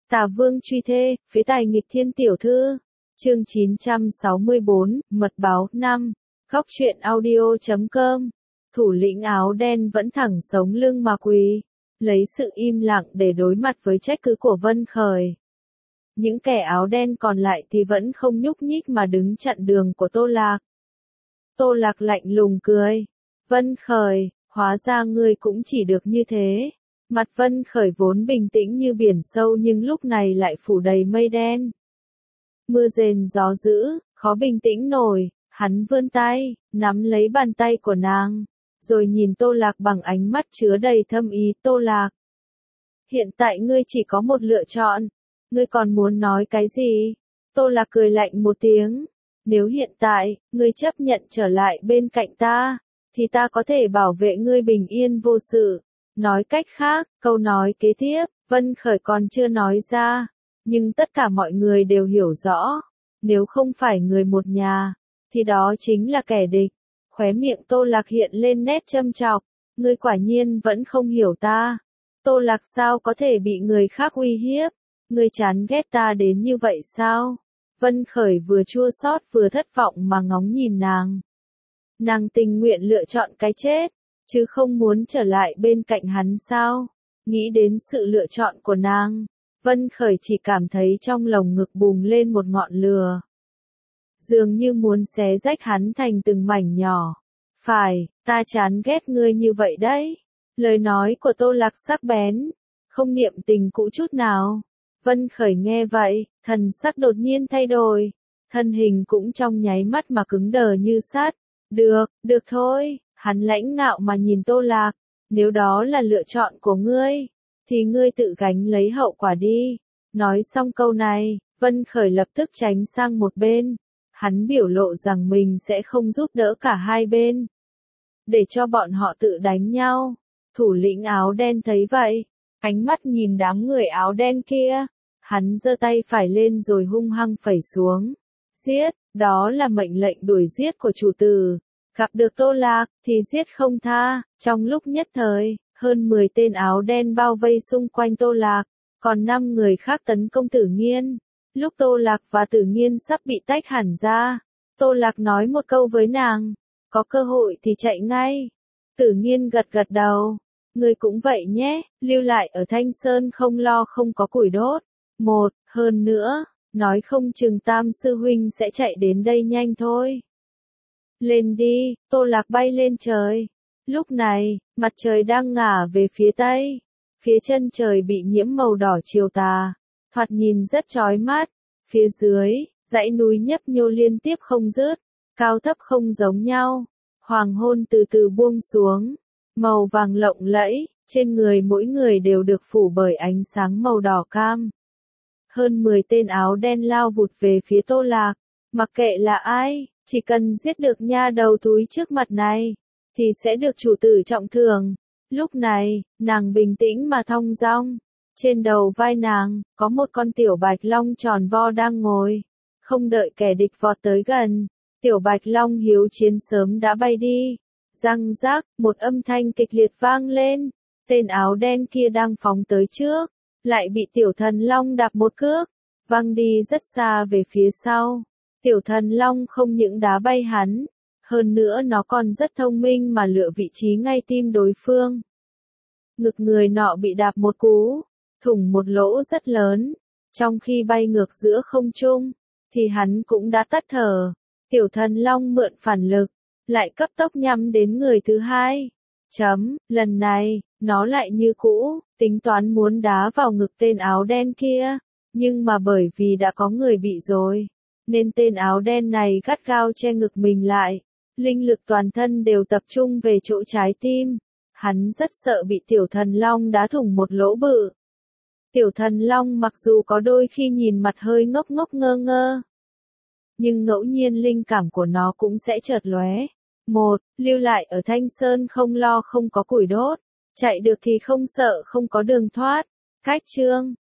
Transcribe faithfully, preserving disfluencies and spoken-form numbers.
Tà Vương truy thê, phế tài nghịch thiên tiểu thư. Chương chín trăm sáu mươi bốn, Mật báo năm. Góc truyện audio chấm com. Thủ lĩnh áo đen vẫn thẳng sống lưng mà quỳ, lấy sự im lặng để đối mặt với trách cứ của Vân Khởi. Những kẻ áo đen còn lại thì vẫn không nhúc nhích mà đứng chặn đường của Tô Lạc. Tô Lạc lạnh lùng cười. Vân Khởi, hóa ra ngươi cũng chỉ được như thế. Mặt Vân Khởi vốn bình tĩnh như biển sâu nhưng lúc này lại phủ đầy mây đen. Mưa rền gió dữ, khó bình tĩnh nổi, hắn vươn tay, nắm lấy bàn tay của nàng, rồi nhìn Tô Lạc bằng ánh mắt chứa đầy thâm ý. Tô Lạc, hiện tại ngươi chỉ có một lựa chọn, ngươi còn muốn nói cái gì? Tô Lạc cười lạnh một tiếng, nếu hiện tại, ngươi chấp nhận trở lại bên cạnh ta, thì ta có thể bảo vệ ngươi bình yên vô sự. Nói cách khác, câu nói kế tiếp, Vân Khởi còn chưa nói ra, nhưng tất cả mọi người đều hiểu rõ, nếu không phải người một nhà, thì đó chính là kẻ địch. Khóe miệng Tô Lạc hiện lên nét châm chọc, ngươi quả nhiên vẫn không hiểu ta. Tô Lạc sao có thể bị người khác uy hiếp, ngươi chán ghét ta đến như vậy sao? Vân Khởi vừa chua xót vừa thất vọng mà ngóng nhìn nàng. Nàng tình nguyện lựa chọn cái chết, chứ không muốn trở lại bên cạnh hắn sao? Nghĩ đến sự lựa chọn của nàng, Vân Khởi chỉ cảm thấy trong lồng ngực bùng lên một ngọn lửa, dường như muốn xé rách hắn thành từng mảnh nhỏ. Phải, ta chán ghét ngươi như vậy đấy. Lời nói của Tô Lạc sắc bén, không niệm tình cũ chút nào. Vân Khởi nghe vậy, thần sắc đột nhiên thay đổi, thân hình cũng trong nháy mắt mà cứng đờ như sắt. Được, được thôi, hắn lãnh ngạo mà nhìn Tô Lạc, nếu đó là lựa chọn của ngươi, thì ngươi tự gánh lấy hậu quả đi. Nói xong câu này, Vân Khởi lập tức tránh sang một bên, hắn biểu lộ rằng mình sẽ không giúp đỡ cả hai bên, để cho bọn họ tự đánh nhau. Thủ lĩnh áo đen thấy vậy, ánh mắt nhìn đám người áo đen kia, hắn giơ tay phải lên rồi hung hăng phẩy xuống. Giết, đó là mệnh lệnh đuổi giết của chủ tử. Gặp được Tô Lạc, thì giết không tha. Trong lúc nhất thời, hơn mười tên áo đen bao vây xung quanh Tô Lạc, còn năm người khác tấn công Tử Nghiên. Lúc Tô Lạc và Tử Nghiên sắp bị tách hẳn ra, Tô Lạc nói một câu với nàng, có cơ hội thì chạy ngay. Tử Nghiên gật gật đầu, người cũng vậy nhé, lưu lại ở Thanh Sơn không lo không có củi đốt. Một, hơn nữa, nói không chừng Tam sư huynh sẽ chạy đến đây nhanh thôi. Lên đi, Tô Lạc bay lên trời. Lúc này, mặt trời đang ngả về phía tây, phía chân trời bị nhiễm màu đỏ chiều tà, thoạt nhìn rất chói mắt. Phía dưới, dãy núi nhấp nhô liên tiếp không dứt, cao thấp không giống nhau. Hoàng hôn từ từ buông xuống, màu vàng lộng lẫy, trên người mỗi người đều được phủ bởi ánh sáng màu đỏ cam. Hơn mười tên áo đen lao vụt về phía Tô Lạc, mặc kệ là ai, chỉ cần giết được nha đầu túi trước mặt này, thì sẽ được chủ tử trọng thưởng. Lúc này, nàng bình tĩnh mà thong dong, trên đầu vai nàng, có một con tiểu bạch long tròn vo đang ngồi. Không đợi kẻ địch vọt tới gần, tiểu bạch long hiếu chiến sớm đã bay đi. Răng rác, một âm thanh kịch liệt vang lên, tên áo đen kia đang phóng tới trước, lại bị tiểu thần long đạp một cước, văng đi rất xa về phía sau. Tiểu thần long không những đá bay hắn, hơn nữa nó còn rất thông minh mà lựa vị trí ngay tim đối phương. Ngực người nọ bị đạp một cú, thủng một lỗ rất lớn, trong khi bay ngược giữa không trung, thì hắn cũng đã tắt thở. Tiểu thần long mượn phản lực, lại cấp tốc nhắm đến người thứ hai. Chấm, lần này, nó lại như cũ, tính toán muốn đá vào ngực tên áo đen kia, nhưng mà bởi vì đã có người bị rồi, nên tên áo đen này gắt gao che ngực mình lại, linh lực toàn thân đều tập trung về chỗ trái tim. Hắn rất sợ bị tiểu thần long đá thủng một lỗ bự. Tiểu thần long mặc dù có đôi khi nhìn mặt hơi ngốc ngốc ngơ ngơ, nhưng ngẫu nhiên linh cảm của nó cũng sẽ chợt lóe. Một, lưu lại ở Thanh Sơn không lo không có củi đốt, chạy được thì không sợ không có đường thoát. Cách chương